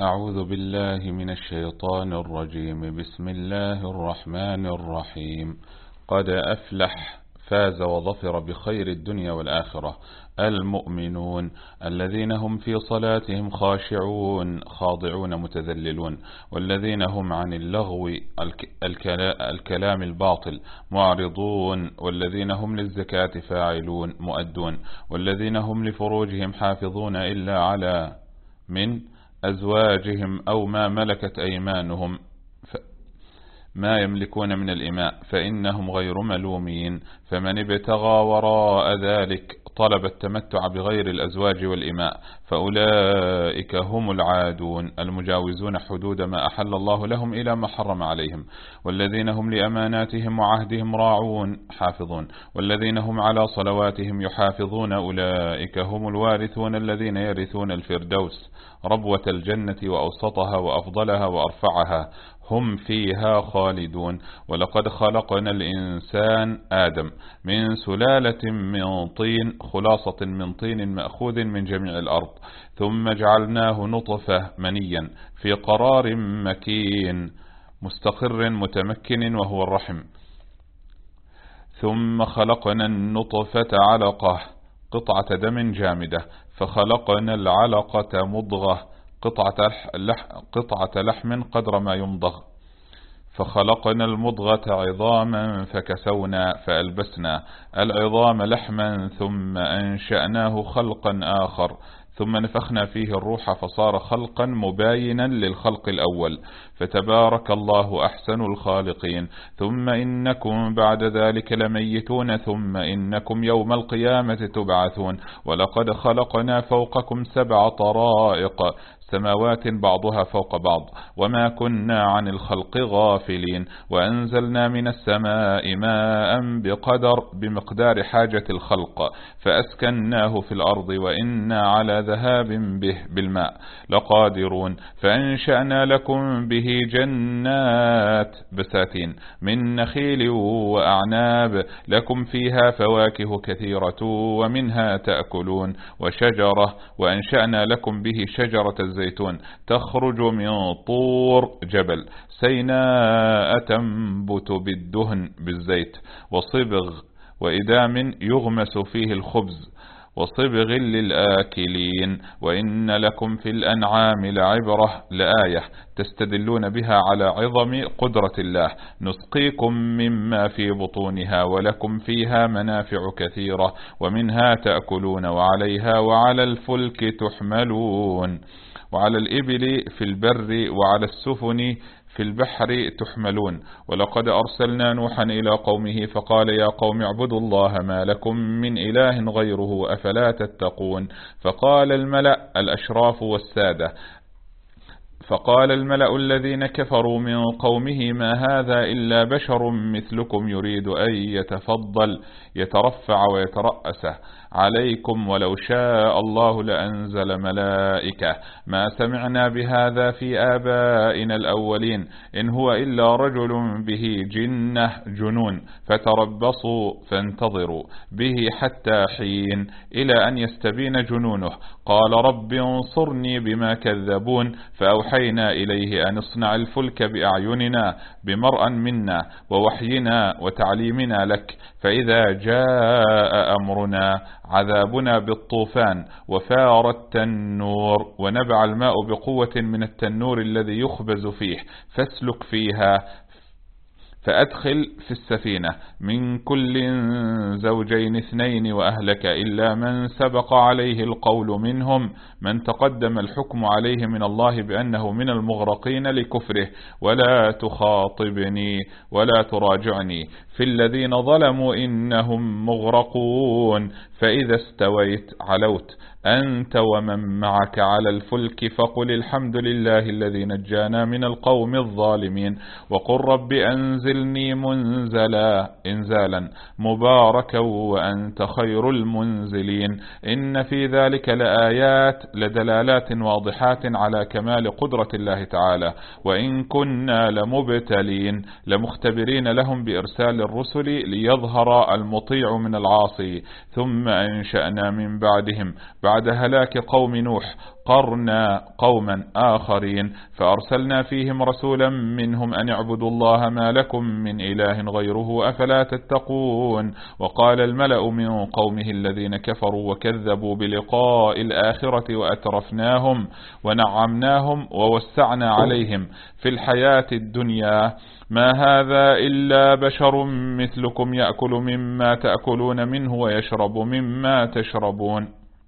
أعوذ بالله من الشيطان الرجيم. بسم الله الرحمن الرحيم. قد أفلح فاز وظفر بخير الدنيا والآخرة المؤمنون الذين هم في صلاتهم خاشعون خاضعون متذللون، والذين هم عن اللغو الكلام الباطل معرضون، والذين هم للزكاة فاعلون مؤدون، والذين هم لفروجهم حافظون إلا على من أزواجهم أو ما ملكت أيمانهم ما يملكون من الإماء فإنهم غير ملومين. فمن ابتغى وراء ذلك طلب التمتع بغير الأزواج والإماء فأولئك هم العادون المجاوزون حدود ما أحل الله لهم إلى ما حرم عليهم، والذين هم لأماناتهم وعهدهم راعون حافظون، والذين هم على صلواتهم يحافظون أولئك هم الوارثون الذين يرثون الفردوس ربوة الجنة وأوسطها وأفضلها وأرفعها هم فيها خالدون. ولقد خلقنا الإنسان آدم من سلالة من طين خلاصة من طين مأخوذ من جميع الأرض، ثم جعلناه نطفة منيا في قرار مكين مستقر متمكن وهو الرحم، ثم خلقنا النطفة علقة قطعة دم جامدة، فخلقنا العلقة مضغة قطعة لحم قدر ما يمضغ، فخلقنا المضغة عظاما فكسونا فألبسنا العظام لحما، ثم أنشأناه خلقا آخر، ثم نفخنا فيه الروح فصار خلقا مباينا للخلق الأول، فتبارك الله أحسن الخالقين. ثم إنكم بعد ذلك لميتون، ثم إنكم يوم القيامة تبعثون. ولقد خلقنا فوقكم 7 طرائق سماوات بعضها فوق بعض، وما كنا عن الخلق غافلين، وأنزلنا من السماء ماء بمقدار حاجة الخلق فأسكناه في الأرض، وإنا على ذهاب به بالماء لقادرون. فأنشأنا لكم به جنات بساتين من نخيل وأعناب لكم فيها فواكه كثيرة ومنها تأكلون، وأنشأنا لكم به شجرة الزيتون تخرج من طور جبل سيناء تنبت بالدهن بالزيت وصبغ وإدام يغمس فيه الخبز وصبغ للآكلين. وإن لكم في الأنعام لعبرة لآية تستدلون بها على عظم قدرة الله، نسقيكم مما في بطونها ولكم فيها منافع كثيرة ومنها تأكلون وعليها وعلى الفلك تحملون، وعلى الإبل في البر وعلى السفن في البحر تحملون. ولقد أرسلنا نوحا إلى قومه فقال يا قوم اعبدوا الله ما لكم من إله غيره أفلا تتقون. فقال الملأ الذين كفروا من قومه ما هذا إلا بشر مثلكم يريد أن يترفع ويترأس عليكم ولو شاء الله لأنزل ملائكة ما سمعنا بهذا في آبائنا الأولين إن هو إلا رجل به جنون فتربصوا فانتظروا به حتى حين إلى أن يستبين جنونه. قال رب انصرني بما كذبون، فأوحينا إليه أن اصنع الفلك بأعيننا بمرأ منا ووحينا وتعليمنا لك، فإذا جاء أمرنا عذابنا بالطوفان وفار التنور ونبع الماء بقوة من التنور الذي يخبز فيه فاسلك فيها فأدخل في السفينة من كل زوجين 2 وأهلك إلا من سبق عليه القول منهم، من تقدم الحكم عليه من الله بأنه من المغرقين لكفره، ولا تخاطبني ولا تراجعني في الذين ظلموا إنهم مغرقون. فإذا استويت علوت أنت ومن معك على الفلك فقل الحمد لله الذي نجانا من القوم الظالمين، وقل رب أنزلني إنزالا مباركا وأنت خير المنزلين. إن في ذلك لآيات لدلالات واضحات على كمال قدرة الله تعالى، وإن كنا لمبتلين لمختبرين لهم بإرسال الرسل ليظهر المطيع من العاصي. ثم أنشأنا من بعدهم بعد هلاك قوم نوح قرنا قوما آخرين فأرسلنا فيهم رسولا منهم أن اعبدوا الله ما لكم من إله غيره أفلا تتقون. وقال الملأ من قومه الذين كفروا وكذبوا بلقاء الآخرة وأترفناهم ونعمناهم ووسعنا عليهم في الحياة الدنيا ما هذا إلا بشر مثلكم يأكل مما تأكلون منه ويشرب مما تشربون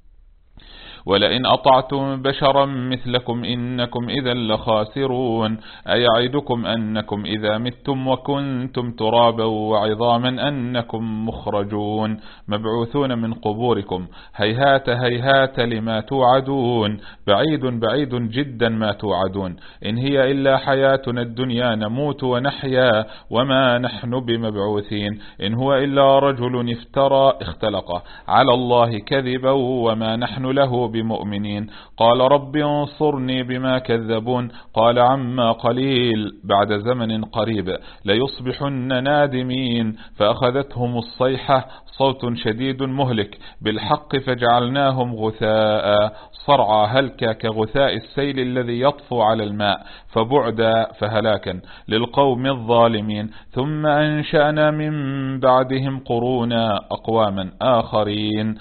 ولئن أطعتم بشرا مثلكم إنكم إذا لخاسرون أيعدكم أنكم إذا متم وكنتم ترابا وعظاما أنكم مخرجون مبعوثون من قبوركم هيهات هيهات لما توعدون بعيد بعيد جدا ما توعدون إن هي إلا حياتنا الدنيا نموت ونحيا وما نحن بمبعوثين إن هو إلا رجل اختلق على الله كذبا وما نحن له بمؤمنين قال رب انصرني بما كذبون قال عما قليل بعد زمن قريب ليصبحن نادمين فأخذتهم الصيحة صوت شديد مهلك بالحق فجعلناهم غثاء صرعى هلكا كغثاء السيل الذي يطفو على الماء فبعدا فهلاكا للقوم الظالمين ثم أنشأنا من بعدهم قرونا أقواما آخرين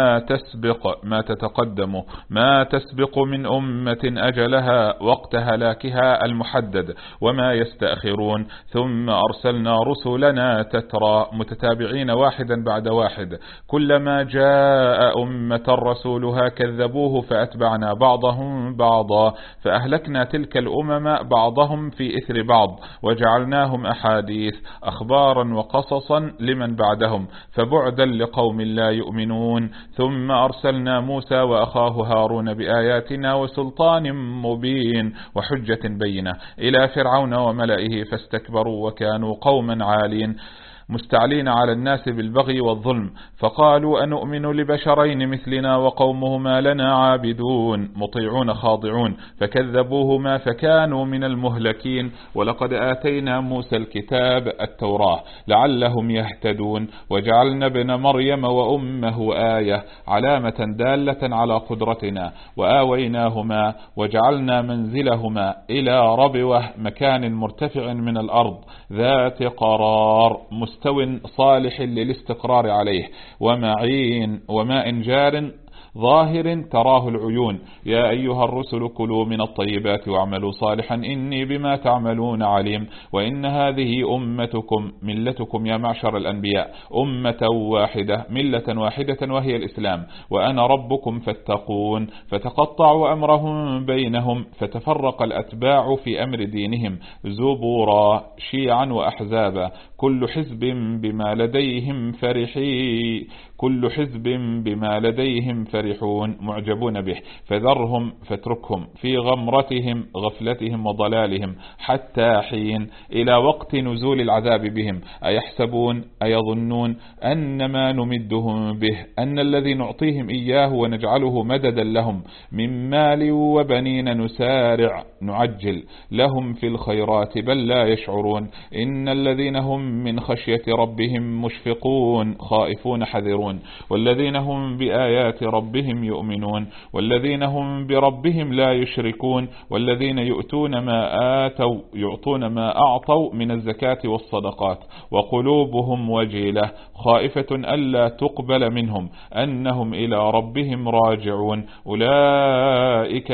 ما تتقدم ما تسبق من أمة أجلها وقت هلاكها المحدد وما يستأخرون ثم أرسلنا رسلنا تترى متتابعين واحدا بعد واحد كلما جاء أمة رسولها كذبوه فأتبعنا بعضهم بعضا فأهلكنا تلك الأمم بعضهم في إثر بعض وجعلناهم أحاديث أخبارا وقصصا لمن بعدهم فبعدا لقوم لا يؤمنون ثم أرسلنا موسى وأخاه هارون بآياتنا وسلطان مبين وحجة بينة إلى فرعون وملئه فاستكبروا وكانوا قوما عالين مستعلين على الناس بالبغي والظلم فقالوا أنؤمن لبشرين مثلنا وقومهما لنا عابدون مطيعون خاضعون فكذبوهما فكانوا من المهلكين ولقد آتينا موسى الكتاب التوراة لعلهم يهتدون وجعلنا ابن مريم وأمه آية علامة دالة على قدرتنا وآويناهما وجعلنا منزلهما إلى ربوة مكان مرتفع من الأرض ذات قرار مستو صالح للاستقرار عليه ومعين وماء جار ظاهر تراه العيون يا أيها الرسل كلوا من الطيبات واعملوا صالحا إني بما تعملون عليم وإن هذه أمتكم ملتكم يا معشر الأنبياء أمة واحدة ملة واحدة وهي الإسلام وأنا ربكم فاتقون فتقطعوا أمرهم بينهم فتفرق الأتباع في أمر دينهم زبورا شيعا وأحزابا كل حزب بما لديهم فرحون معجبون به فذرهم فاتركهم في غمرتهم غفلتهم وضلالهم حتى حين إلى وقت نزول العذاب بهم أيحسبون أيظنون أن ما نمدهم به أن الذي نعطيهم إياه ونجعله مددا لهم من مال وبنين نسارع نعجل لهم في الخيرات بل لا يشعرون إن الذين هم من خشية ربهم مشفقون خائفون حذرون والذين هم بآيات ربهم يؤمنون والذين هم بربهم لا يشركون والذين يؤتون يعطون ما أعطوا من الزكاة والصدقات وقلوبهم وجيلة خائفة ألا تقبل منهم أنهم إلى ربهم راجعون أولئك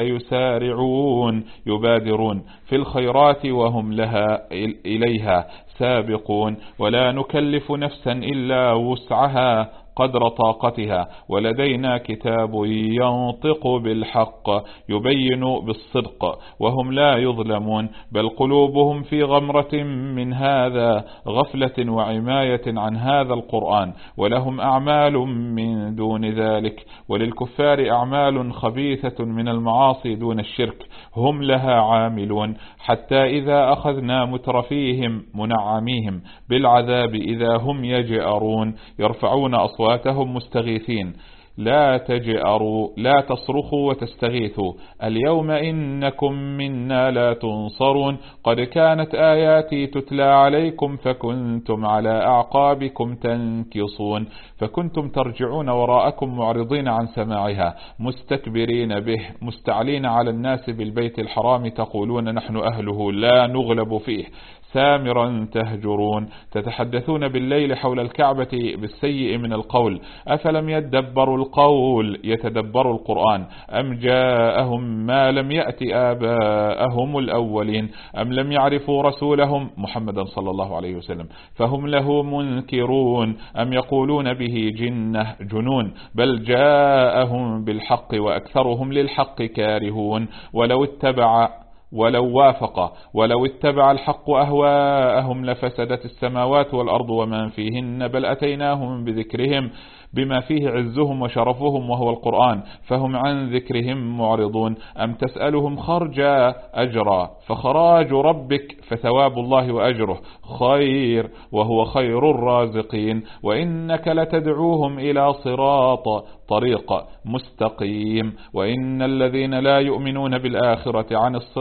يبادرون في الخيرات وهم إليها سابقون ولا نكلف نفسا إلا وسعها قدر طاقتها ولدينا كتاب ينطق بالحق يبين بالصدق وهم لا يظلمون بل قلوبهم في غمرة من هذا غفلة وعماية عن هذا القرآن ولهم أعمال من دون ذلك وللكفار أعمال خبيثة من المعاصي دون الشرك هم لها عاملون حتى إذا أخذنا مترفيهم منعميهم بالعذاب إذا هم يجأرون يرفعون أصواتهم مستغيثين لا تجأروا لا تصرخوا وتستغيثوا اليوم إنكم منا لا تنصرون قد كانت آياتي تتلى عليكم فكنتم على أعقابكم تنكصون فكنتم ترجعون وراءكم معرضين عن سماعها مستكبرين به مستعلين على الناس بالبيت الحرام تقولون نحن أهله لا نغلب فيه سامرا تهجرون تتحدثون بالليل حول الكعبة بالسيء من القول أفلم يدبروا القول يتدبروا القرآن أم جاءهم ما لم يأت آباءهم الأولين أم لم يعرفوا رسولهم محمدا صلى الله عليه وسلم فهم له منكرون أم يقولون به جنون بل جاءهم بالحق وأكثرهم للحق كارهون ولو اتبع الحق أهواءهم لفسدت السماوات والأرض ومن فيهن بل أتيناهم بذكرهم بما فيه عزهم وشرفهم وهو القرآن فهم عن ذكرهم معرضون أم تسألهم خرجا أجرا فخراج ربك فثواب الله وأجره خير وهو خير الرازقين وإنك لتدعوهم إلى طريق مستقيم وإن الذين لا يؤمنون بالآخرة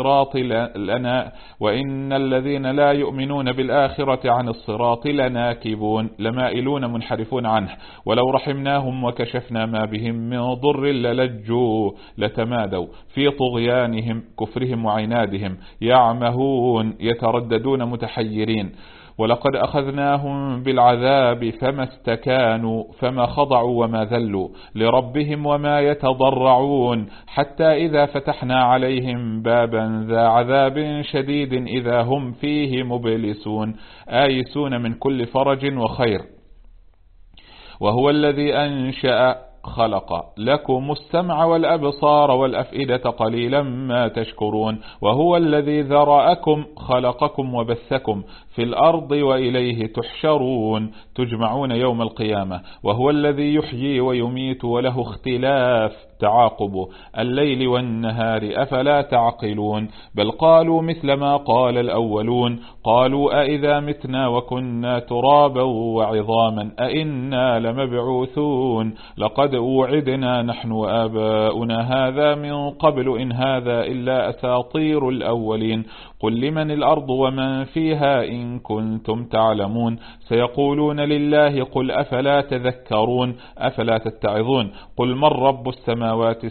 عن الصراط لناكبون لمائلون منحرفون عنه ولو رحمناهم وكشفنا ما بهم من ضر للجوا لتمادوا في طغيانهم كفرهم وعنادهم يعمهون يترددون متحيرين ولقد أخذناهم بالعذاب فما استكانوا فما خضعوا وما ذلوا لربهم وما يتضرعون حتى إذا فتحنا عليهم بابا ذا عذاب شديد إذا هم فيه مبلسون آيسون من كل فرج وخير وهو الذي خلق لكم السمع والأبصار والأفئدة قليلا ما تشكرون وهو الذي ذرأكم خلقكم وبثكم في الأرض وإليه تحشرون تجمعون يوم القيامة وهو الذي يحيي ويميت وله اختلاف تعاقب الليل والنهار أفلا تعقلون بل قالوا مثل ما قال الأولون قالوا أئذا متنا وكنا ترابا وعظاما أئنا لمبعوثون لقد وعدنا نحن وآباؤنا هذا من قبل إن هذا إلا أساطير الأولين قل لمن الأرض ومن فيها إن كنتم تعلمون سيقولون لله قل أفلا تذكرون أفلا تتعظون قل من رب السماوات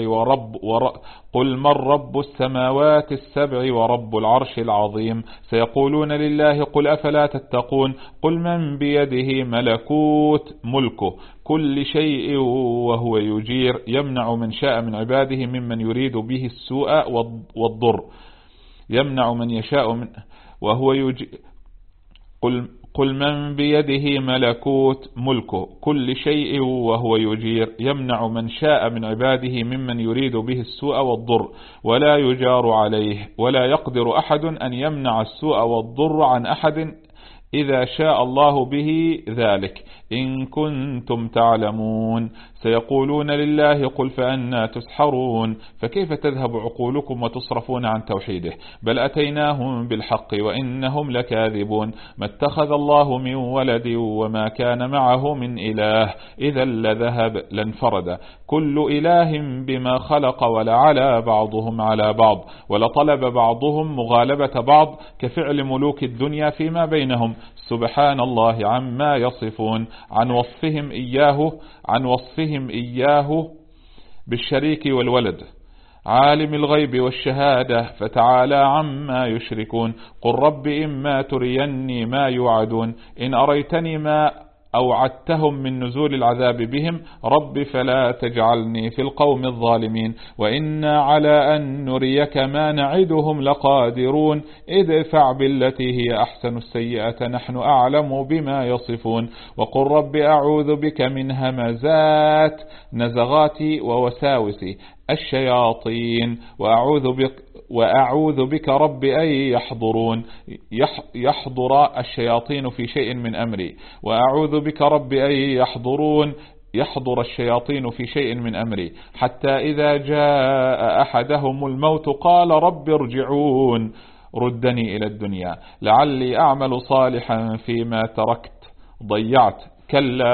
السبع ورب العرش العظيم سيقولون لله قل أفلا تتقون قل من بيده ملكوت ملكه كل شيء وهو يجير يمنع من شاء من عباده ممن يريد به السوء والضر يمنع من يشاء من وهو يجير قل من بيده ملكوت ملكه كل شيء وهو يجير يمنع من شاء من عباده ممن يريد به السوء والضر ولا يجار عليه ولا يقدر أحد أن يمنع السوء والضر عن أحد إذا شاء الله به ذلك إن كنتم تعلمون سيقولون لله قل فأنا تسحرون فكيف تذهب عقولكم وتصرفون عن توحيده بل أتيناهم بالحق وإنهم لكاذبون ما اتخذ الله من ولد وما كان معه من إله إذا لذهب لانفرد كل إله بما خلق ولعلى بعضهم على بعض ولطلب بعضهم مغالبة بعض كفعل ملوك الدنيا فيما بينهم سبحان الله عما يصفون عن وصفهم إياه بالشريك والولد عالم الغيب والشهادة فتعالى عما يشركون قل رب إما تريني ما يوعدون إن أريتني ما أوعدتهم من نزول العذاب بهم رب فلا تجعلني في القوم الظالمين وإنا على أن نريك ما نعدهم لقادرون ادفع بالتي هي أحسن السيئة نحن أعلم بما يصفون وقل رب أعوذ بك من همزات نزغات ووساوس الشياطين وأعوذ بك رب أن يحضرون يحضر الشياطين في شيء من أمري وأعوذ بك رب أن يحضر الشياطين في شيء من أمري حتى إذا جاء أحدهم الموت قال رب ارجعون ردني إلى الدنيا لعلي أعمل صالحا فيما تركت ضيعت كلا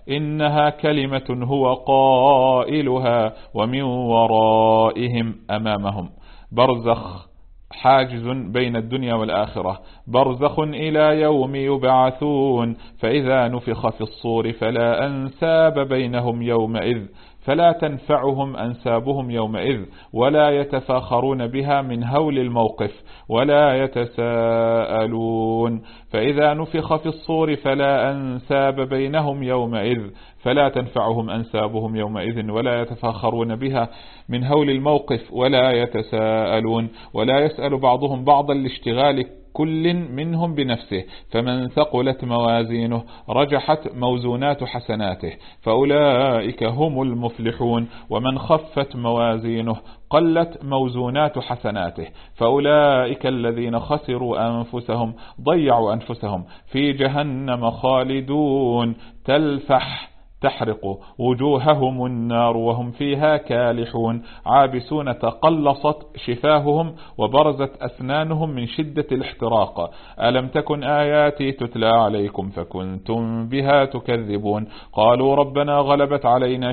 إنها كلمة هو قائلها ومن ورائهم أمامهم برزخ، حاجز بين الدنيا والآخرة، برزخ إلى يوم يبعثون. فإذا نفخ في الصور فلا أنساب بينهم يومئذ، فلا تنفعهم أنسابهم يومئذ ولا يتفاخرون بها من هول الموقف ولا يتساءلون. فإذا نفخ في الصور فلا أنساب بينهم يومئذ، فلا تنفعهم أنسابهم يومئذ ولا يتفاخرون بها من هول الموقف ولا يتساءلون. ولا يسأل بعضهم بعضا لاشتغال كل منهم بنفسه، فمن ثقلت موازينه رجحت موزونات حسناته فأولئك هم المفلحون، ومن خفت موازينه قلت موزونات حسناته فأولئك الذين خسروا أنفسهم، ضيعوا أنفسهم في جهنم خالدون تلفح تحرق وجوههم النار وهم فيها كالحون، عابسون تقلصت شفاههم وبرزت أسنانهم من شدة الاحتراق. ألم تكن آياتي تتلى عليكم فكنتم بها تكذبون؟ قالوا ربنا غلبت علينا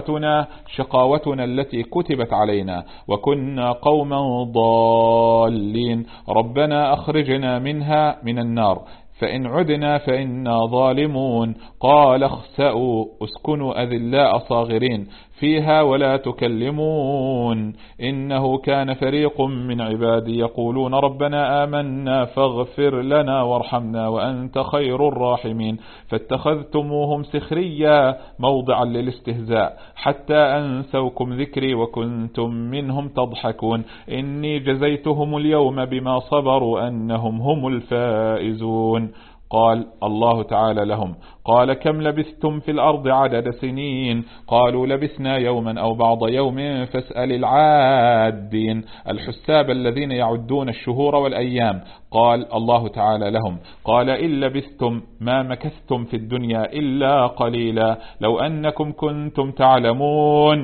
شقاوتنا التي كتبت علينا وكنا قوما ضالين، ربنا أخرجنا منها من النار فإن عدنا فإنا ظالمون. قال اخسأوا اسكنوا أذلاء صاغرين فيها ولا تكلمون إنه كان فريق من عبادي يقولون ربنا آمنا فاغفر لنا وارحمنا وأنت خير الراحمين، فاتخذتموهم سخريا موضعا للاستهزاء حتى أنسوكم ذكري وكنتم منهم تضحكون. إني جزيتهم اليوم بما صبروا أنهم هم الفائزون. قال الله تعالى لهم قال كم لبثتم في الأرض عدد سنين؟ قالوا لبثنا يوما أو بعض يوم فاسأل العادين الحساب الذين يعدون الشهور والأيام. قال الله تعالى لهم قال إن لبثتم ما مكثتم في الدنيا إلا قليلا لو أنكم كنتم تعلمون.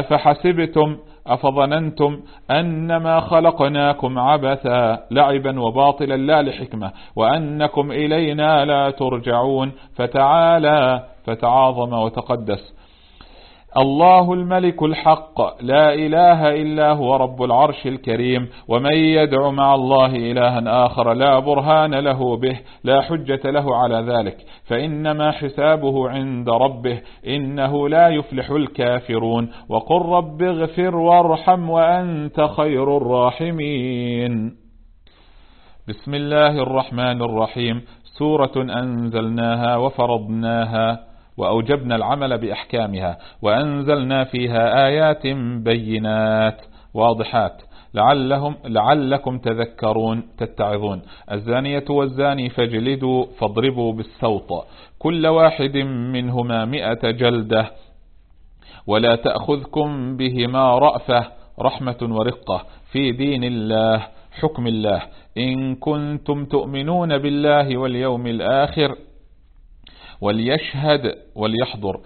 أفظننتم أنما خلقناكم عبثا لعبا وباطلا لا لحكمة وأنكم إلينا لا ترجعون. فتعاظم وتقدس الله الملك الحق لا إله إلا هو رب العرش الكريم. ومن يدع مع الله إلها آخر لا برهان له به لا حجة له على ذلك فإنما حسابه عند ربه إنه لا يفلح الكافرون. وقل رب اغفر وارحم وأنت خير الراحمين. بسم الله الرحمن الرحيم. سورة أنزلناها وفرضناها وأوجبنا العمل بأحكامها وأنزلنا فيها آيات بينات واضحات لعلكم تذكرون تتعظون. الزانية والزاني فاجلدوا فاضربوا بالسوط كل واحد منهما 100 جلدة ولا تأخذكم بهما رأفة رحمة ورقة في دين الله حكم الله إن كنتم تؤمنون بالله واليوم الآخر وليحضر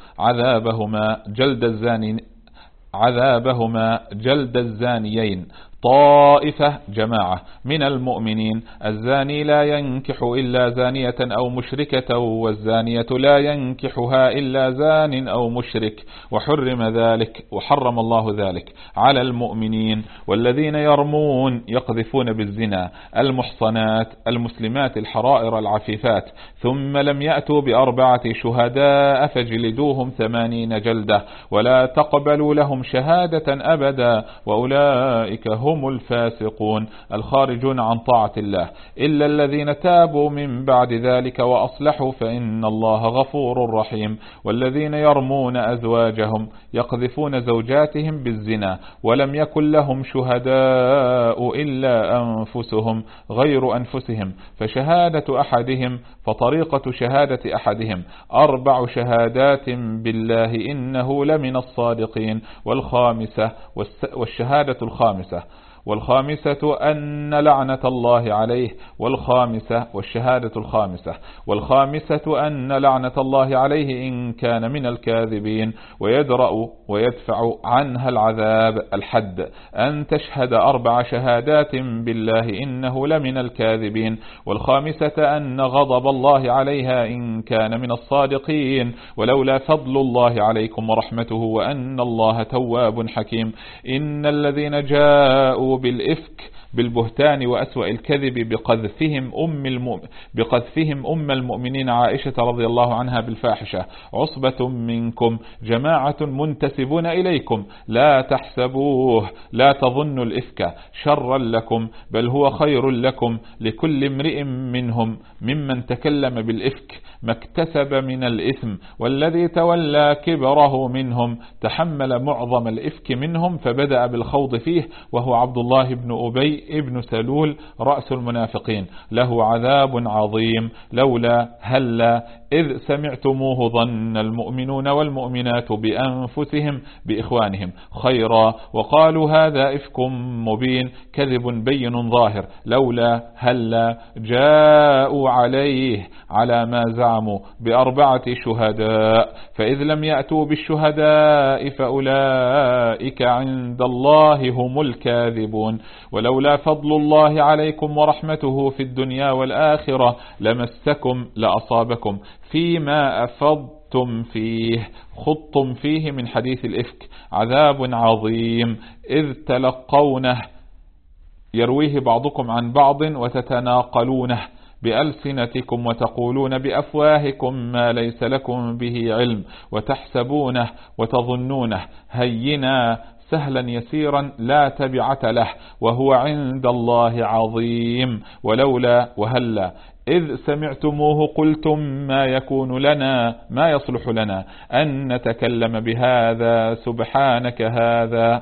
عذابهما جلد الزانيين طائفة جماعة من المؤمنين. الزاني لا ينكح إلا زانية أو مشركة والزانية لا ينكحها إلا زان أو مشرك وحرم الله ذلك على المؤمنين. والذين يرمون يقذفون بالزنا المحصنات المسلمات الحرائر العفيفات ثم لم يأتوا ب4 شهداء فاجلدوهم 80 جلدة ولا تقبلوا لهم شهادة أبدا وأولئك هم الفاسقون الخارجون عن طاعة الله إلا الذين تابوا من بعد ذلك وأصلحوا فإن الله غفور رحيم. والذين يرمون أزواجهم يقذفون زوجاتهم بالزنا ولم يكن لهم شهداء إلا أنفسهم غير أنفسهم فطريقة شهادة أحدهم 4 شهادات بالله إنه لمن الصادقين. والشهادة الخامسة والخامسة أن لعنة الله عليه، والشهادة الخامسة، والخامسة أن لعنة الله عليه إن كان من الكاذبين، ويدرأ ويدفع عنها العذاب الحد أن تشهد 4 شهادات بالله إنه لمن الكاذبين، والخامسة أن غضب الله عليها إن كان من الصادقين، ولولا فضل الله عليكم ورحمته وأن الله تواب حكيم. إن الذين جاءوا بالبهتان وأسوأ الكذب بقذفهم أم المؤمنين عائشة رضي الله عنها بالفاحشة عصبة منكم جماعة منتسبون إليكم لا تحسبوه، لا تظنوا الإفك شرا لكم بل هو خير لكم، لكل امرئ منهم ممن تكلم بالإفك ما اكتسب من الإثم، والذي تولى كبره منهم تحمل معظم الإفك منهم فبدأ بالخوض فيه، وهو عبد الله بن أبي ابن سلول رأس المنافقين، له عذاب عظيم. لولا هلا إذ سمعتموه ظن المؤمنون والمؤمنات بأنفسهم بإخوانهم خيرا وقالوا هذا إفك مبين كذب بين ظاهر، لولا هلا جاءوا عليه على ما زعموا ب4 شهداء، فإذ لم يأتوا بالشهداء فأولئك عند الله هم الكاذبون. ولولا فضل الله عليكم ورحمته في الدنيا والآخرة لمسكم لأصابكم فيما أفضتم فيه خضتم فيه من حديث الإفك عذاب عظيم إذ تلقونه يرويه بعضكم عن بعض وتتناقلونه بألسنتكم وتقولون بأفواهكم ما ليس لكم به علم وتحسبونه وتظنونه هينا سهلا يسيرا لا تبعة له وهو عند الله عظيم. ولولا وهلا إذ سمعتموه قلتم ما يكون لنا ما يصلح لنا أن نتكلم بهذا سبحانك هذا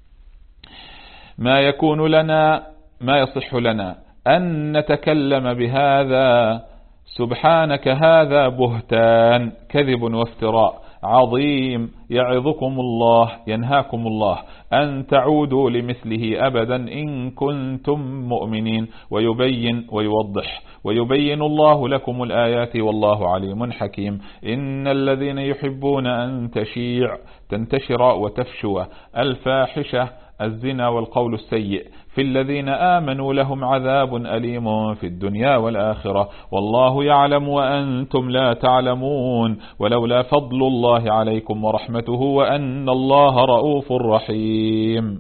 ما يكون لنا ما يصح لنا أن نتكلم بهذا سبحانك هذا بهتان كذب وافتراء عظيم يعظكم الله ينهاكم الله أن تعودوا لمثله أبدا إن كنتم مؤمنين. ويبين ويوضح ويبين الله لكم الآيات والله عليم حكيم. إن الذين يحبون أن تنتشر وتفشو الفاحشة الزنا والقول السيء في الذين آمنوا لهم عذاب أليم في الدنيا والآخرة والله يعلم وأنتم لا تعلمون. ولولا فضل الله عليكم ورحمته وأن الله رؤوف رحيم.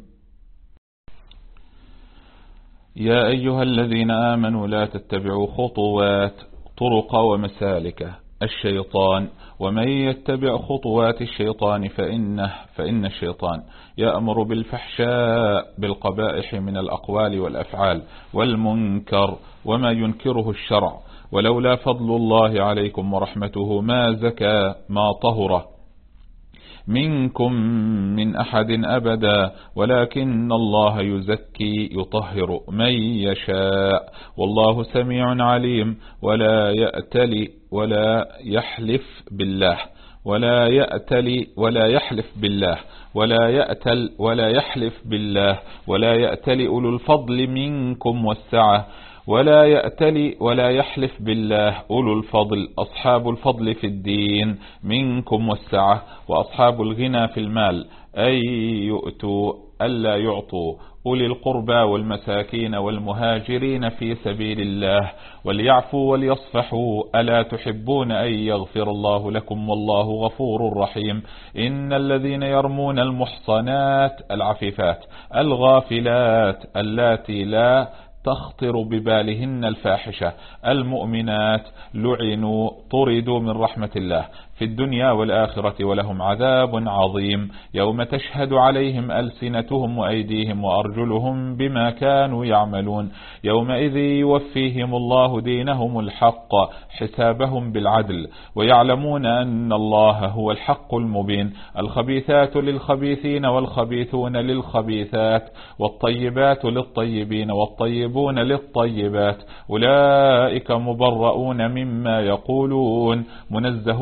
يا أيها الذين آمنوا لا تتبعوا خطوات طرق ومسالك الشيطان ومن يتبع خطوات الشيطان فإن الشيطان يأمر بالفحشاء بالقبائح من الأقوال والأفعال والمنكر وما ينكره الشرع. ولولا فضل الله عليكم ورحمته ما زكى ما طهر منكم من أحد أبدا ولكن الله يزكي يطهر من يشاء والله سميع عليم. ولا يأتل ولا يحلف بالله ولا يأتل ولا يحلف بالله ولا يأتل ولا يحلف بالله ولا يأتل أولو الفضل منكم والسعة ولا يأتل ولا يحلف بالله أولو الفضل أصحاب الفضل في الدين منكم والسعة وأصحاب الغنى في المال أي يؤتوا ألا يعطوا أولي القربى والمساكين والمهاجرين في سبيل الله وليعفوا وليصفحوا ألا تحبون أن يغفر الله لكم والله غفور رحيم. إن الذين يرمون المحصنات العفيفات الغافلات اللاتي لا تخطر ببالهن الفاحشة المؤمنات لعنوا طردوا من رحمة الله في الدنيا والآخرة ولهم عذاب عظيم يوم تشهد عليهم ألسنتهم وأيديهم وأرجلهم بما كانوا يعملون يومئذ يوفيهم الله دينهم الحق حسابهم بالعدل ويعلمون أن الله هو الحق المبين. الخبيثات للخبيثين والخبيثون للخبيثات والطيبات للطيبين والطيبون للطيبات أولئك مبرؤون مما يقولون منزهون عما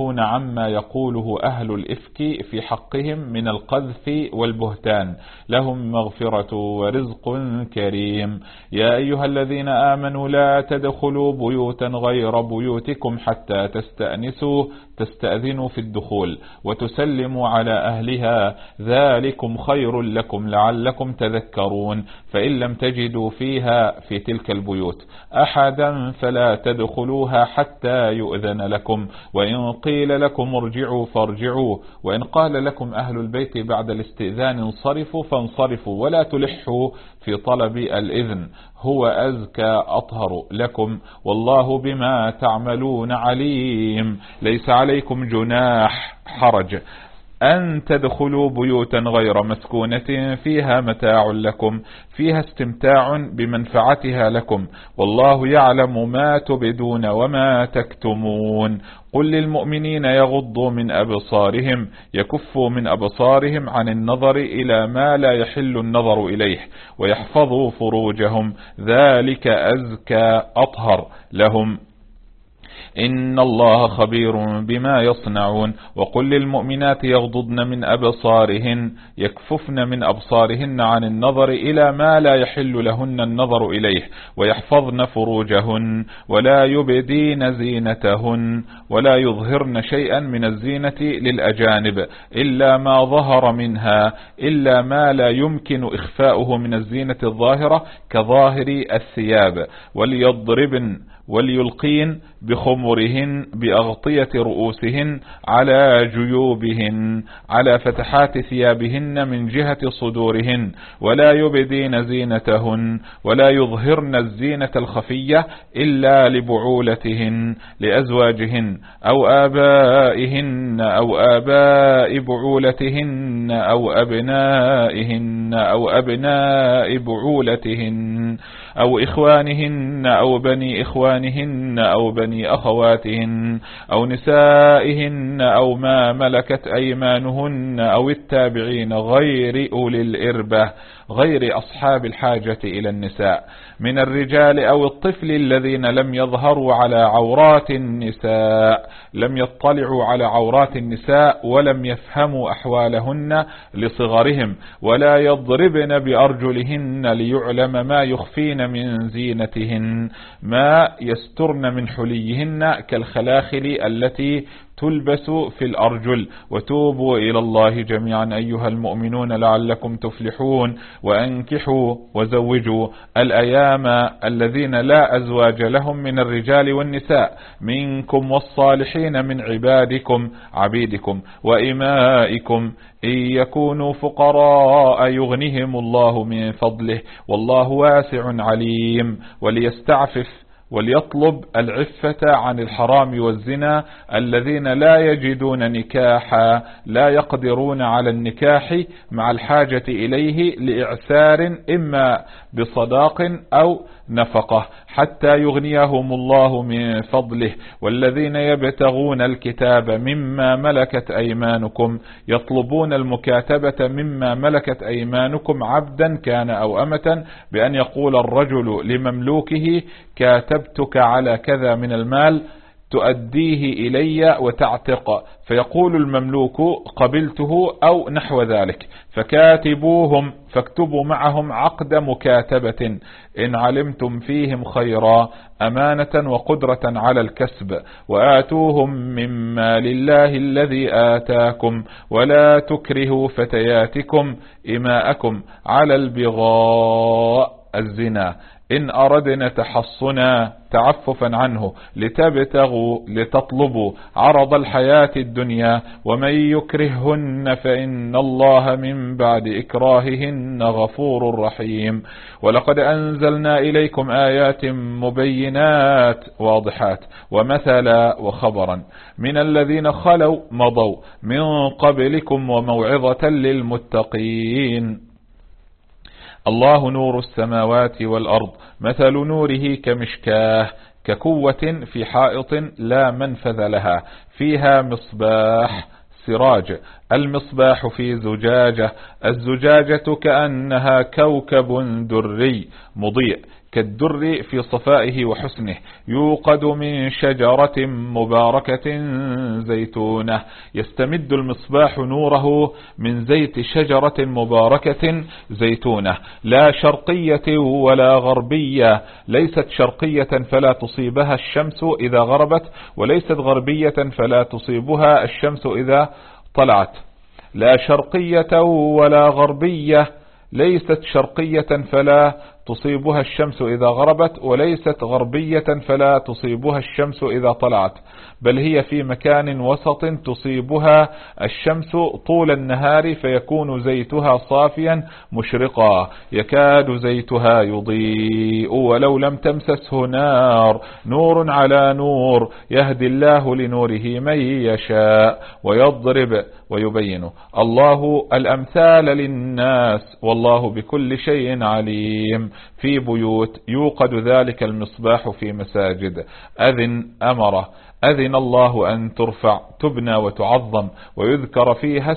عما يقوله أهل الإفك في حقهم من القذف والبهتان. لهم مغفرة ورزق كريم. يا أيها الذين آمنوا لا تدخلوا بيوتا غير بيوتكم حتى تستأذنوا في الدخول وتسلموا على أهلها، ذلكم خير لكم لعلكم تذكرون. فإن لم تجدوا فيها في تلك البيوت أحدا فلا تدخلوها حتى يؤذن لكم، وإن قيل لكم ارجعوا فارجعوا، وإن قال لكم أهل البيت بعد الاستئذان انصرفوا فانصرفوا، ولا تلحوا في طلب الإذن، هو أزكى أطهر لكم، والله بما تعملون عليم. ليس عليكم جناح حرج أن تدخلوا بيوتا غير مسكونة فيها متاع لكم، فيها استمتاع بمنفعتها لكم، والله يعلم ما تبدون وما تكتمون. قل للمؤمنين يغضوا من أبصارهم، يكفوا من أبصارهم عن النظر إلى ما لا يحل النظر إليه، ويحفظوا فروجهم، ذلك أزكى أطهر لهم، إن الله خبير بما يصنعون. وقل للمؤمنات يغضضن من أبصارهن، يكففن من أبصارهن عن النظر إلى ما لا يحل لهن النظر إليه، ويحفظن فروجهن ولا يبدين زينتهن، ولا يظهرن شيئا من الزينة للأجانب إلا ما ظهر منها، إلا ما لا يمكن إخفاؤه من الزينة الظاهرة كظاهر الثياب، وليلقين بخمرهن بأغطية رؤوسهن على جيوبهن على فتحات ثيابهن من جهة صدورهن، ولا يبدين زينتهن، ولا يظهرن الزينة الخفية إلا لبعولتهن لأزواجهن أو آبائهن أو آباء بعولتهن أو أبنائهن أو أبناء بعولتهن أو إخوانهن أو بني إخوانهن أو بني أخواتهن أو نسائهن أو ما ملكت أيمانهن أو التابعين غير أولي الإربة، غير أصحاب الحاجة إلى النساء من الرجال أو الطفل الذين لم يظهروا على عورات النساء، لم يطلعوا على عورات النساء ولم يفهموا أحوالهن لصغرهم، ولا يضربن بأرجلهن ليعلم ما يخفين من زينتهن، ما يسترن من حليهن كالخلاخل التي تلبس في الأرجل. وتوبوا إلى الله جميعا أيها المؤمنون لعلكم تفلحون. وأنكحوا وزوجوا الأيام الذين لا أزواج لهم من الرجال والنساء منكم والصالحين من عبيدكم وإمائكم إن يكونوا فقراء يغنهم الله من فضله والله واسع عليم. وليطلب العفة عن الحرام والزنا الذين لا يجدون نكاحا، لا يقدرون على النكاح مع الحاجة إليه لإعسار إما بصداق أو نفقة حتى يغنيهم الله من فضله. والذين يبتغون الكتاب مما ملكت أيمانكم، يطلبون المكاتبة مما ملكت أيمانكم عبدا كان أو أمة، بأن يقول الرجل لمملوكه كاتبتك على كذا من المال تؤديه إلي وتعتق، فيقول المملوك قبلته أو نحو ذلك، فكاتبوهم فاكتبوا معهم عقد مكاتبة إن علمتم فيهم خيرا أمانة وقدرة على الكسب، وآتوهم مما لله الذي آتاكم، ولا تكرهوا فتياتكم إماءكم على البغاء الزنا إن أردنا تحصنا تعففا عنه لتطلبوا عرض الحياة الدنيا، ومن يكرههن فإن الله من بعد إكراههن غفور رحيم. ولقد أنزلنا إليكم آيات مبينات واضحات ومثلا وخبرا من الذين خلوا مضوا من قبلكم وموعظة للمتقين. الله نور السماوات والأرض مثل نوره كمشكاه ككوة في حائط لا منفذ لها فيها مصباح سراج، المصباح في زجاجة، الزجاجة كأنها كوكب دري مضيء كالدر في صفائه وحسنه، يوقد من شجرة مباركة زيتونة. يستمد المصباح نوره من زيت شجرة مباركة زيتونة، لا شرقية ولا غربية، ليست شرقية فلا تصيبها الشمس إذا غربت، وليست غربية فلا تصيبها الشمس إذا طلعت. لا شرقية ولا غربية، ليست شرقية فلا تصيبها الشمس إذا غربت، وليست غربية فلا تصيبها الشمس إذا طلعت، بل هي في مكان وسط تصيبها الشمس طول النهار، فيكون زيتها صافيا مشرقا، يكاد زيتها يضيء ولو لم تمسسه نار، نور على نور، يهدي الله لنوره من يشاء ويضرب ويبين الله الأمثال للناس والله بكل شيء عليم. في بيوت يوقد ذلك المصباح في مساجد أذن الله أن ترفع تبنى وتعظم ويذكر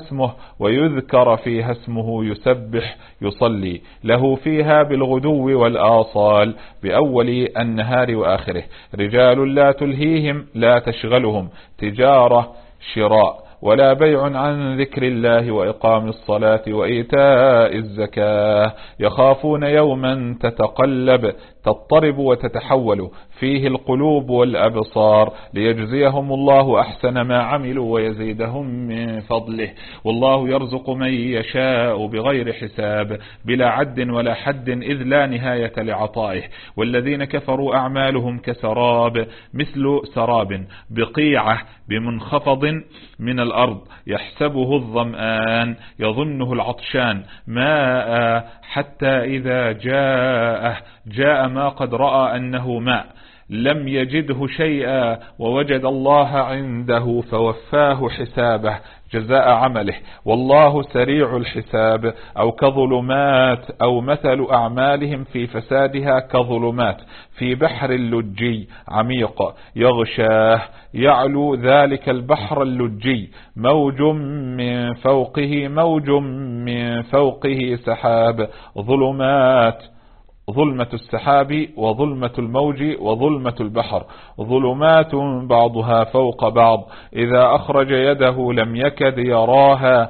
فيها اسمه يسبح يصلي له فيها بالغدو والآصال بأول النهار وآخره، رجال لا تلهيهم لا تشغلهم تجارة شراء ولا بيع عن ذكر الله وإقام الصلاة وإيتاء الزكاة، يخافون يوما تضطرب وتتحول فيه القلوب والأبصار، ليجزيهم الله أحسن ما عملوا ويزيدهم من فضله، والله يرزق من يشاء بغير حساب بلا عد ولا حد إذ لا نهاية لعطائه. والذين كفروا أعمالهم كسراب مثل سراب بقيعة بمنخفض من الأرض يحسبه الظمآن يظنه العطشان ماء حتى إذا جاء ما قد رأى أنه ماء لم يجده شيئا ووجد الله عنده فوفاه حسابه جزاء عمله والله سريع الحساب. أو كظلمات أو مثل أعمالهم في فسادها كظلمات في بحر اللجي عميق يغشاه يعلو ذلك البحر اللجي موج من فوقه سحاب، ظلمة السحاب وظلمة الموج وظلمة البحر دظلمات بعضها فوق بعض، إذا أخرج يده لم يكد يراها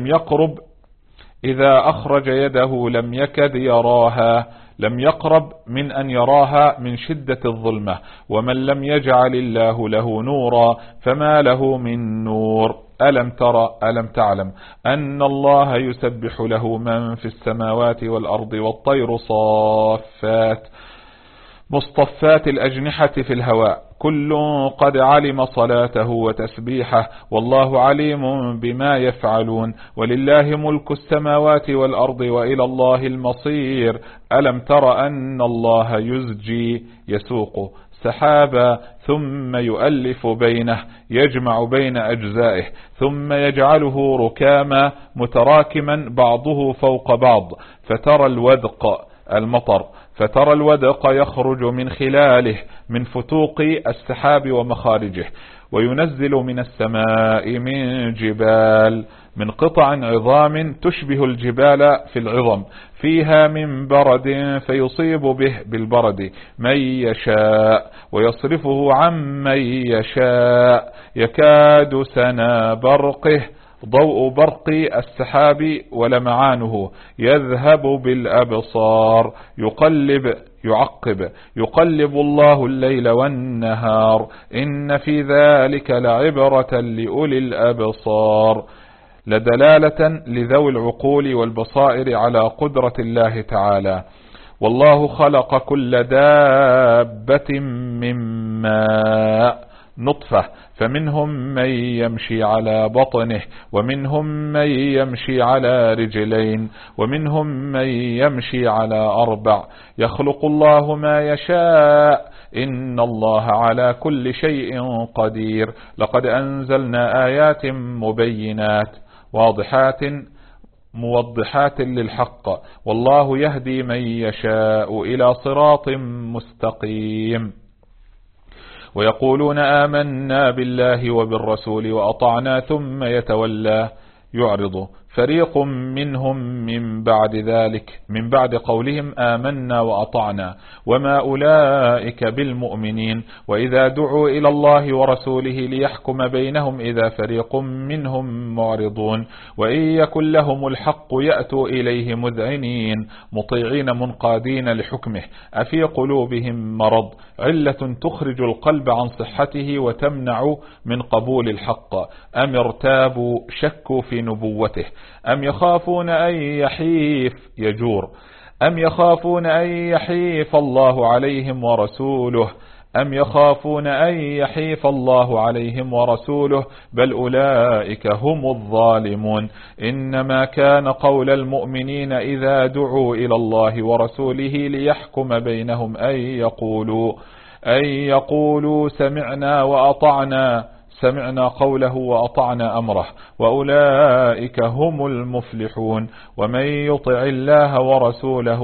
لم يقرب من أن يراها من شدة الظلمة. ومن لم يجعل الله له نورا فما له من نور. ألم تعلم أن الله يسبح له من في السماوات والأرض والطير صافات مصطفات الأجنحة في الهواء كل قد علم صلاته وتسبيحه والله عليم بما يفعلون. ولله ملك السماوات والأرض وإلى الله المصير. ألم تر أن الله يسوق سحابا ثم يؤلف بينه يجمع بين أجزائه ثم يجعله ركاما متراكما بعضه فوق بعض فترى الودق يخرج من خلاله من فتوق السحاب ومخارجه، وينزل من السماء من جبال من قطع عظام تشبه الجبال في العظم فيها من برد فيصيب به بالبرد من يشاء ويصرفه عن من يشاء يكاد سنا برقه ضوء برق السحاب ولمعانه يذهب بالأبصار يقلب الله الليل والنهار إن في ذلك لعبرة لأولي الأبصار لدلالة لذوي العقول والبصائر على قدرة الله تعالى. والله خلق كل دابة من ماء نطفة فمنهم من يمشي على بطنه ومنهم من يمشي على رجلين ومنهم من يمشي على 4 يخلق الله ما يشاء إن الله على كل شيء قدير. لقد أنزلنا آيات مبينات موضحات للحق والله يهدي من يشاء إلى صراط مستقيم. ويقولون آمنا بالله وبالرسول وأطعنا ثم يعرض فريق منهم من بعد ذلك، من بعد قولهم آمنا وأطعنا وما أولئك بالمؤمنين، وإذا دعوا إلى الله ورسوله ليحكم بينهم إذا فريق منهم معرضون، وإن يكن لهم الحق يأتوا إليه مذعنين مطيعين منقادين لحكمه، أفي قلوبهم مرض علة تخرج القلب عن صحته وتمنع من قبول الحق، أم ارتابوا شكوا في نبوته، أم يخافون أن يحيف أم يخافون أن يحيف الله عليهم ورسوله، أم يخافون أن يحيف الله عليهم ورسوله، بل أولئك هم الظالمون. إنما كان قول المؤمنين إذا دعوا إلى الله ورسوله ليحكم بينهم أن يقولوا سمعنا وأطعنا، سمعنا قوله وأطعنا أمره، وأولئك هم المفلحون. ومن يطع الله ورسوله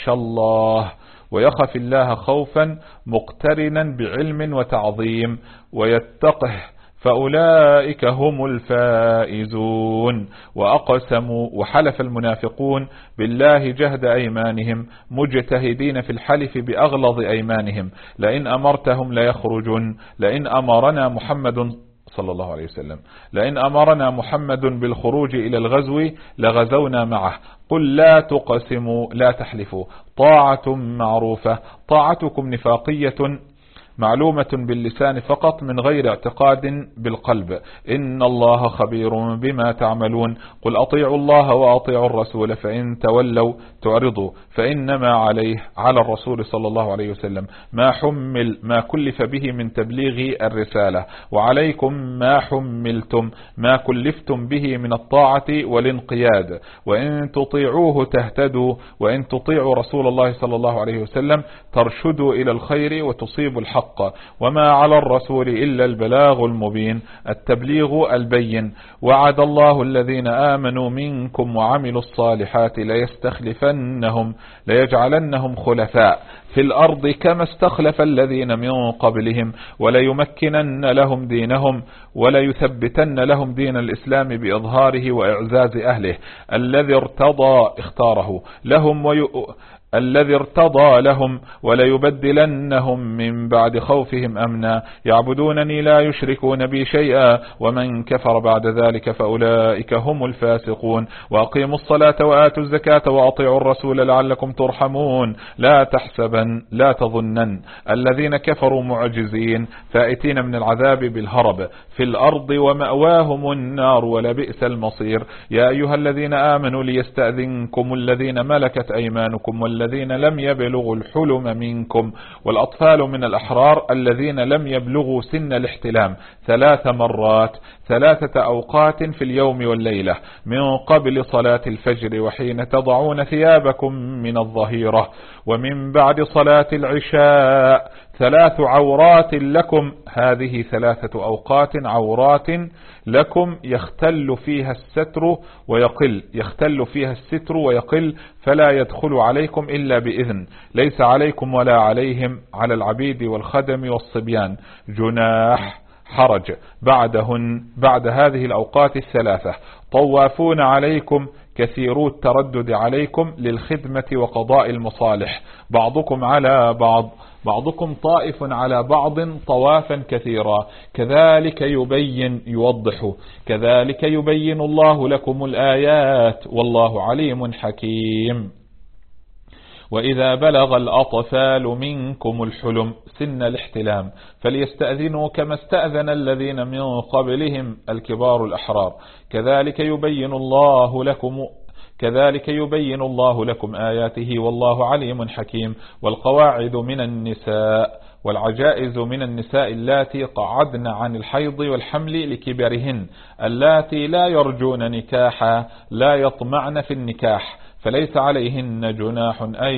ويخف الله خوفا مقترنا بعلم وتعظيم ويتقه فأولئك هم الفائزون. وأقسموا وحلف المنافقون بالله جهد أيمانهم مجتهدين في الحلف بأغلظ أيمانهم لئن أمرتهم ليخرجن، لئن أمرنا محمد صلى الله عليه وسلم لئن أمرنا محمد بالخروج إلى الغزو لغزونا معه، قل لا تقسموا لا تحلفوا، طاعة معروفة، طاعتكم نفاقية معلومة باللسان فقط من غير اعتقاد بالقلب، إن الله خبير بما تعملون. قل أطيعوا الله وأطيعوا الرسول فإن تولوا تعرضوا فإنما على الرسول صلى الله عليه وسلم ما كلف به من تبليغ الرسالة، وعليكم ما حملتم ما كلفتم به من الطاعة والانقياد، وإن تطيعوه تهتدوا، وإن تطيعوا رسول الله صلى الله عليه وسلم ترشدوا إلى الخير وتصيبوا الحق، وما على الرسول إلا البلاغ المبين، التبليغ البين. وعد الله الذين آمنوا منكم وعملوا الصالحات ليجعلنهم خلفاء في الأرض كما استخلف الذين من قبلهم وليمكنن لهم دينهم وليثبتن لهم دين الإسلام بإظهاره وإعزاز أهله الذي ارتضى لهم وليبدلنهم من بعد خوفهم أمنا يعبدونني لا يشركون بي شيئا، ومن كفر بعد ذلك فأولئك هم الفاسقون. وأقيموا الصلاة وآتوا الزكاة وأطيعوا الرسول لعلكم ترحمون. لا تظنن الذين كفروا معجزين فائتين من العذاب بالهرب في الأرض ومأواهم النار ولبئس المصير. يا أيها الذين آمنوا ليستأذنكم الذين ملكت أيمانكم والذين لم يبلغوا الحلم منكم والأطفال من الأحرار الذين لم يبلغوا سن الاحتلام 3 مرات 3 أوقات في اليوم والليلة من قبل صلاة الفجر وحين تضعون ثيابكم من الظهيرة ومن بعد صلاة العشاء 3 عورات لكم. هذه 3 أوقات عورات لكم يختل فيها الستر ويقل فلا يدخل عليكم إلا بإذن، ليس عليكم ولا عليهم على العبيد والخدم والصبيان جناح حرج بعد هذه الأوقات 3 طوافون عليكم كثيرو التردد عليكم للخدمة وقضاء المصالح، بعضكم على بعضكم طائف على بعض طوافا كثيرا، كذلك يبين الله لكم الآيات والله عليم حكيم. وإذا بلغ الأطفال منكم الحلم سن الاحتلام فليستأذنوا كما استأذن الذين من قبلهم الكبار الأحرار، كذلك يبين الله لكم آياته والله عليم حكيم. والقواعد من النساء والعجائز من النساء اللاتي قعدن عن الحيض والحمل لكبرهن اللاتي لا يرجون نكاحا لا يطمعن في النكاح، فليس عليهن جناح أن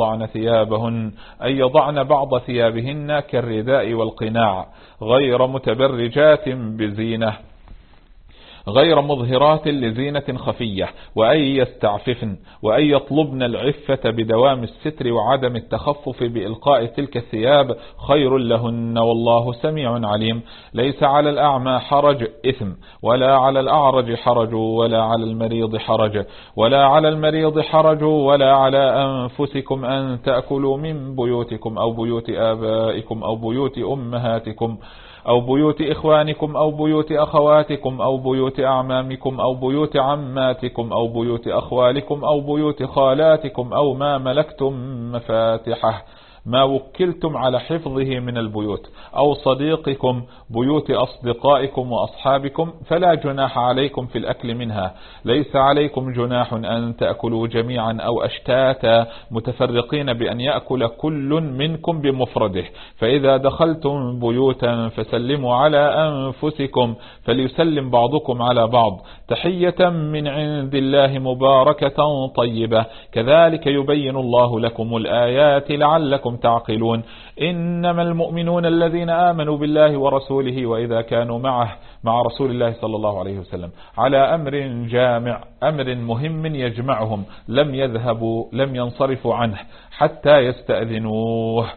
يضعن بعض ثيابهن كالرداء والقناع غير متبرجات بزينة، غير مظهرات لزينة خفية، وأن يستعففن وأن يطلبن العفة بدوام الستر وعدم التخفف بإلقاء تلك الثياب خير لهن، والله سميع عليم. ليس على الأعمى حرج إثم، ولا على الأعرج حرج، ولا على المريض حرج، ولا على المريض حرج، ولا على أنفسكم أن تأكلوا من بيوتكم أو بيوت آبائكم أو بيوت أمهاتكم أو بيوت إخوانكم أو بيوت أخواتكم أو بيوت أعمامكم أو بيوت عماتكم أو بيوت أخوالكم أو بيوت خالاتكم أو ما ملكتم مفاتحه ما وكلتم على حفظه من البيوت، أو صديقكم، بيوت أصدقائكم وأصحابكم، فلا جناح عليكم في الأكل منها. ليس عليكم جناح أن تأكلوا جميعا أو أشتاتا متفرقين بأن يأكل كل منكم بمفرده. فإذا دخلتم بيوتا فسلموا على أنفسكم، فليسلم بعضكم على بعض تحية من عند الله مباركة طيبة، كذلك يبين الله لكم الآيات لعلكم تعقلون. إنما المؤمنون الذين آمنوا بالله ورسوله وإذا كانوا مع رسول الله صلى الله عليه وسلم على أمر جامع، أمر مهم يجمعهم، لم ينصرفوا عنه حتى يستأذنوه.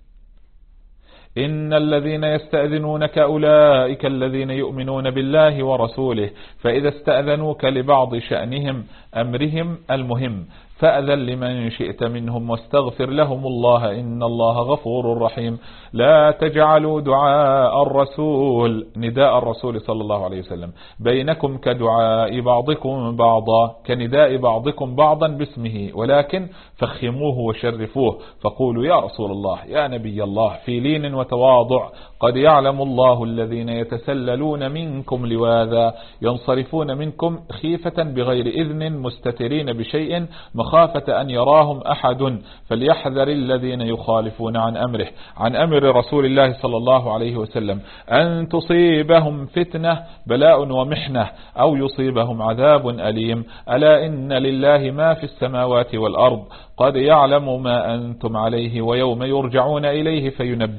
إن الذين يستأذنونك أولئك الذين يؤمنون بالله ورسوله، فإذا استأذنوك لبعض شأنهم أمرهم المهم فأذن لمن شئت منهم واستغفر لهم الله إن الله غفور رحيم. لا تجعلوا دعاء الرسول، نداء الرسول صلى الله عليه وسلم، بينكم كدعاء بعضكم بعضا، كنداء بعضكم بعضا باسمه، ولكن فخموه وشرفوه، فقولوا يا رسول الله يا نبي الله في لين وتواضع. قد يعلم الله الذين يتسللون منكم لواذا، ينصرفون منكم خيفة بغير إذن مستترين بشيء مخافة أن يراهم أحد، فليحذر الذين يخالفون عن أمره، عن أمر رسول الله صلى الله عليه وسلم، أن تصيبهم فتنة بلاء ومحنة أو يصيبهم عذاب أليم. ألا إن لله ما في السماوات والأرض، قد يعلم ما أنتم عليه، ويوم يرجعون إليه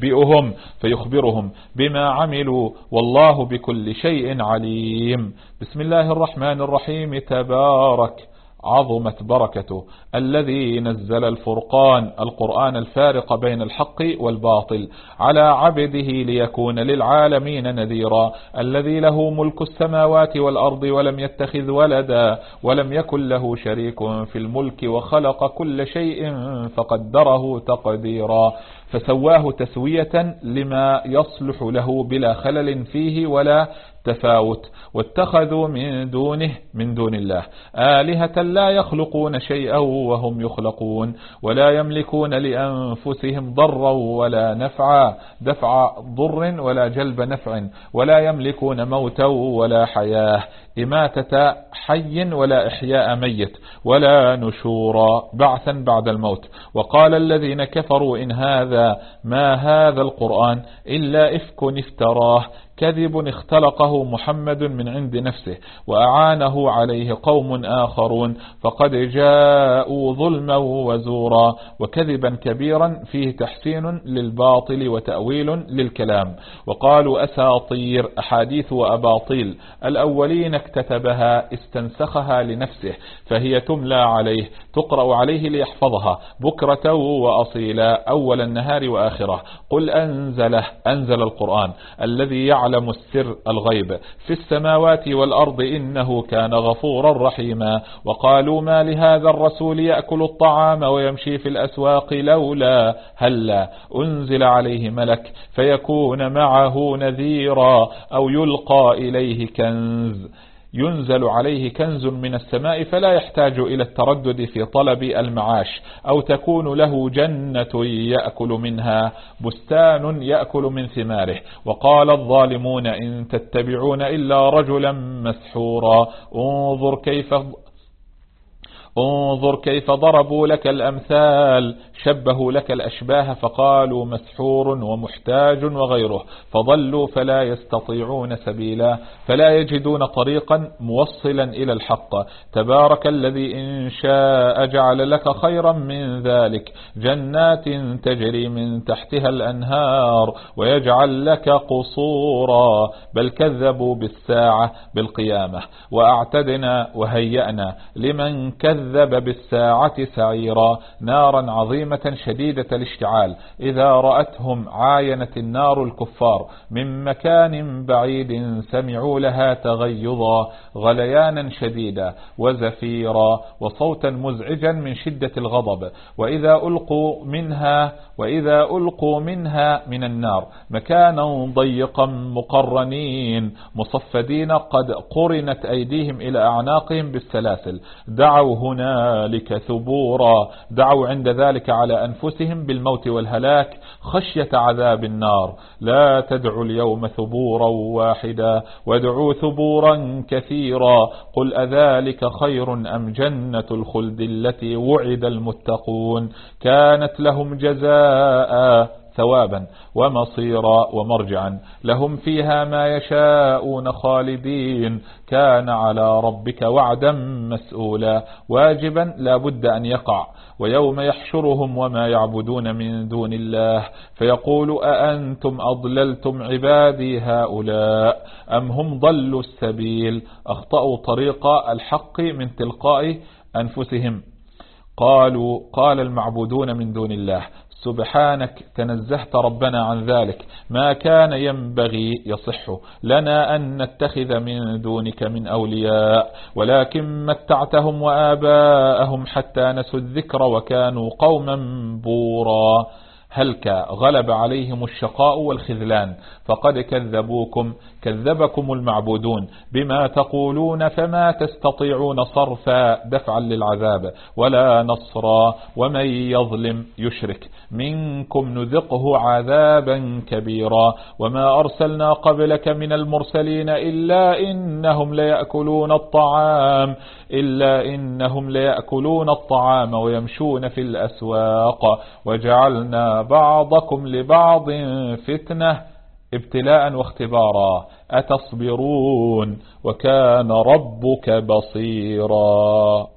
فيخبرهم بما عملوا، والله بكل شيء عليم. بسم الله الرحمن الرحيم. تبارك عظمت بركته الذي نزل الفرقان، القرآن الفارق بين الحق والباطل، على عبده ليكون للعالمين نذيرا، الذي له ملك السماوات والأرض ولم يتخذ ولدا ولم يكن له شريك في الملك، وخلق كل شيء فقدره تقديرا، فسواه تسوية لما يصلح له بلا خلل فيه ولا تفاوت. واتخذوا من دون الله آلهة لا يخلقون شيئا وهم يخلقون، ولا يملكون لأنفسهم ضرا ولا نفعا، دفع ضر ولا جلب نفع، ولا يملكون موتا ولا حياة، إماتة حي ولا إحياء ميت، ولا نشورا بعثا بعد الموت. وقال الذين كفروا إن هذا ما هذا القرآن إلا إفك افتراه، كذب اختلقه محمد من عند نفسه وأعانه عليه قوم آخرون، فقد جاءوا ظلما وزورا وكذبا كبيرا فيه تحسين للباطل وتأويل للكلام. وقالوا أساطير، أحاديث وأباطيل الأولين اكتتبها استنسخها لنفسه، فهي تملى عليه تقرأ عليه ليحفظها بكرة وأصيلا أول النهار وآخره. قل أنزل القرآن الذي يعلم السر الغيب في السماوات والأرض إنه كان غفورا رحيما. وقالوا ما لهذا الرسول يأكل الطعام ويمشي في الأسواق لولا هلا أنزل عليه ملك فيكون معه نذيرا، أو ينزل عليه كنز من السماء فلا يحتاج إلى التردد في طلب المعاش، أو تكون له جنة يأكل منها، بستان يأكل من ثماره. وقال الظالمون إن انظر كيف ضربوا لك الأمثال، شبهوا لك الأشباه فقالوا مسحور ومحتاج وغيره، فضلوا فلا يستطيعون سبيلا، فلا يجدون طريقا موصلا إلى الحق. تبارك الذي إن شاء جعل لك خيرا من ذلك جنات تجري من تحتها الأنهار ويجعل لك قصورا، بل كذبوا بالساعة بالقيامة، وأعتدنا وهيأنا لمن كذب بالساعة سعيرا، نارا عظيمة شديدة الاشتعال، إذا رأتهم عاينت النار الكفار من مكان بعيد، سمعوا لها تغيظا غليانا شديدا وزفيرا وصوتا مزعجا من شدة الغضب، وإذا ألقوا منها من النار مكانا ضيقا مقرنين مصفدين قد قرنت أيديهم إلى أعناقهم بالسلاسل، دعوا هنالك ثبورا، دعوا عند ذلك على أنفسهم بالموت والهلاك خشية عذاب النار. لا تدعوا اليوم ثبورا واحدا وادعوا ثبورا كثيرا، قل أذلك خير أم جنة الخلد التي وعد المتقون، كانت لهم جزاء ثوابا ومصيرا ومرجعا، لهم فيها ما يشاءون خالدين، كان على ربك وعدا مسؤولا، واجبا لا بد أن يقع. ويوم يحشرهم وما يعبدون من دون الله فيقول أأنتم أضللتم عبادي هؤلاء أم هم ضلوا السبيل، أخطأوا طريق الحق من تلقاء أنفسهم. قال المعبودون من دون الله سبحانك، تنزهت ربنا عن ذلك، ما كان ينبغي يصح لنا أن نتخذ من دونك من أولياء، ولكن متعتهم وآباءهم حتى نسوا الذكر وكانوا قوما بورا. هلك غلب عليهم الشقاء والخذلان، فقد كذبكم المعبودون بما تقولون، فما تستطيعون صرفا دفعا للعذاب ولا نصرا، ومن يظلم يشرك منكم نذقه عذابا كبيرا. وما أرسلنا قبلك من المرسلين إلا إنهم ليأكلون الطعام ويمشون في الأسواق، وجعلنا بعضكم لبعض فتنة ابتلاء واختبارا، أتصبرون وكان ربك بصيرا.